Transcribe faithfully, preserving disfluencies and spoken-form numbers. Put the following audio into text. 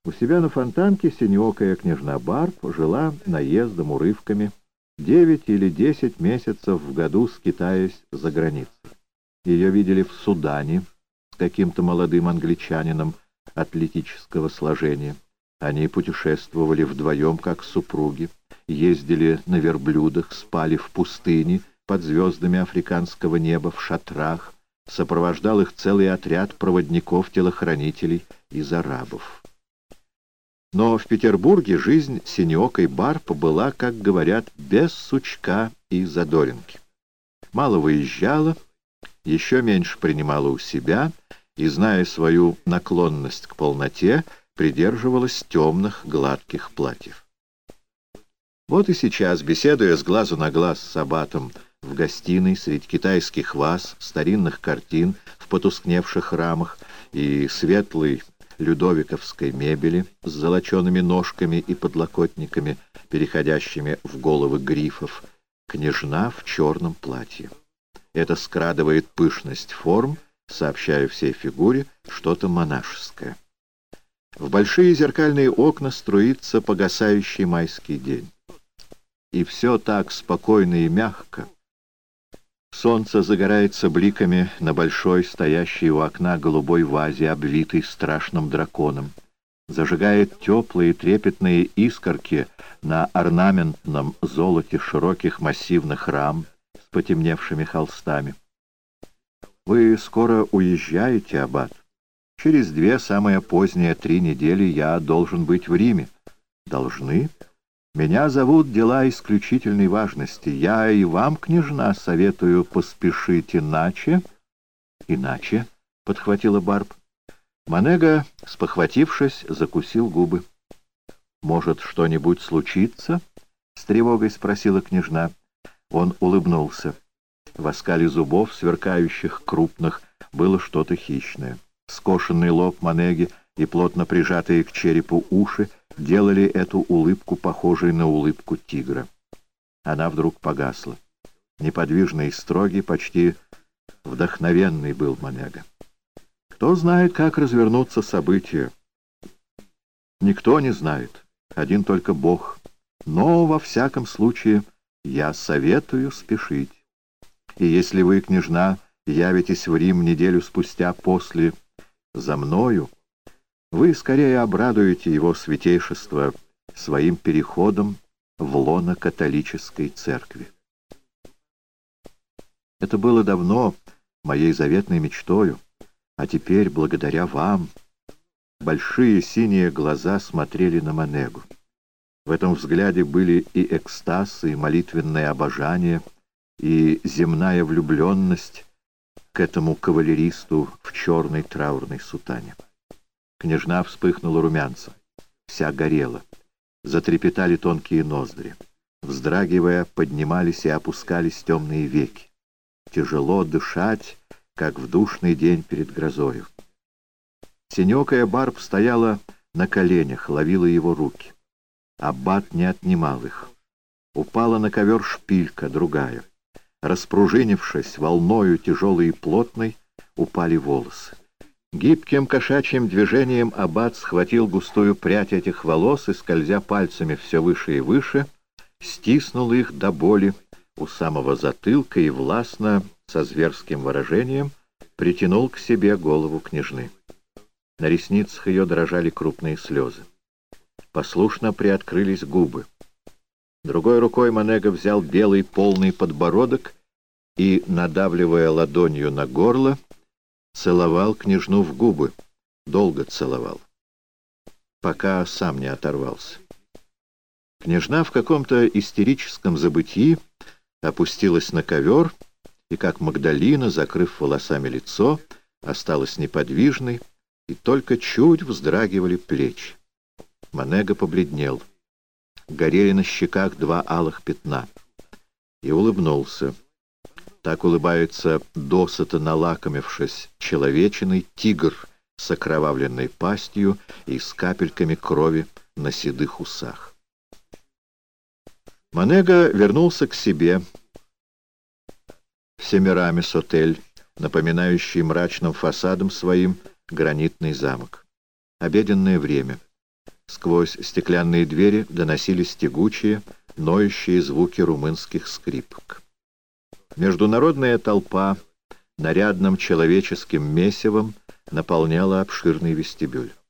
У себя на Фонтанке синеокая княжна Барб жила наездом, урывками, девять или десять месяцев в году скитаясь за границей. Ее видели в Судане с каким-то молодым англичанином атлетического сложения. Они путешествовали вдвоем, как супруги, ездили на верблюдах, спали в пустыне под звездами африканского неба, в шатрах, сопровождал их целый отряд проводников-телохранителей из арабов. Но в Петербурге жизнь синеокой Барб была, как говорят, без сучка и задоринки. Мало выезжала, еще меньше принимала у себя и, зная свою наклонность к полноте, придерживалась темных гладких платьев. Вот и сейчас, беседуя с глазу на глаз с аббатом в гостиной среди китайских ваз, старинных картин в потускневших рамах и светлой людовиковской мебели с золочеными ножками и подлокотниками, переходящими в головы грифов, княжна в черном платье. Это скрадывает пышность форм, сообщая всей фигуре что-то монашеское. В большие зеркальные окна струится погасающий майский день. И все так спокойно и мягко. Солнце загорается бликами на большой, стоящей у окна голубой вазе, обвитой страшным драконом. Зажигает теплые трепетные искорки на орнаментном золоте широких массивных рам с потемневшими холстами. «Вы скоро уезжаете, аббат? Через две, самое позднее, три недели я должен быть в Риме». «Должны? Меня зовут дела исключительной важности. Я и вам, княжна, советую поспешить иначе». «Иначе?» — подхватила Барб. Манега, спохватившись, закусил губы. «Может, что-нибудь случится?» — с тревогой спросила княжна. Он улыбнулся. В оскале зубов, сверкающих крупных, было что-то хищное. Скошенный лоб Манеги и плотно прижатые к черепу уши делали эту улыбку похожей на улыбку тигра. Она вдруг погасла. Неподвижный и строгий, почти вдохновенный был Манега. Кто знает, как развернутся события? Никто не знает, один только Бог. Но, во всяком случае, я советую спешить. И если вы, княжна, явитесь в Рим неделю спустя после за мною, вы скорее обрадуете его святейшество своим переходом в лоно католической церкви. Это было давно моей заветной мечтою, а теперь, благодаря вам, большие синие глаза смотрели на Манегу. В этом взгляде были и экстаз, и молитвенное обожание, и земная влюбленность к этому кавалеристу в черной траурной сутане. Княжна вспыхнула румянцем, вся горела. Затрепетали тонкие ноздри. Вздрагивая, поднимались и опускались темные веки. Тяжело дышать, как в душный день перед грозою. Синеокая Барб стояла на коленях, ловила его руки. Аббат не отнимал их. Упала на ковер шпилька, другая. Распружинившись волною тяжелой и плотной, упали волосы. Гибким кошачьим движением аббат схватил густую прядь этих волос и, скользя пальцами все выше и выше, стиснул их до боли у самого затылка и властно, со зверским выражением, притянул к себе голову княжны. На ресницах ее дрожали крупные слезы. Послушно приоткрылись губы. Другой рукой Манега взял белый полный подбородок и, надавливая ладонью на горло, целовал княжну в губы, долго целовал, пока сам не оторвался. Княжна в каком-то истерическом забытии опустилась на ковер и, как Магдалина, закрыв волосами лицо, осталась неподвижной, и только чуть вздрагивали плечи. Манега побледнел. Горели на щеках два алых пятна. И улыбнулся. Так улыбается, досыта налакомившись, человечиной тигр с окровавленной пастью и с капельками крови на седых усах. Манега вернулся к себе в Семирамис-отель, напоминающий мрачным фасадом своим гранитный замок. Обеденное время. Сквозь стеклянные двери доносились тягучие, ноющие звуки румынских скрипок. Международная толпа нарядным человеческим месивом наполняла обширный вестибюль.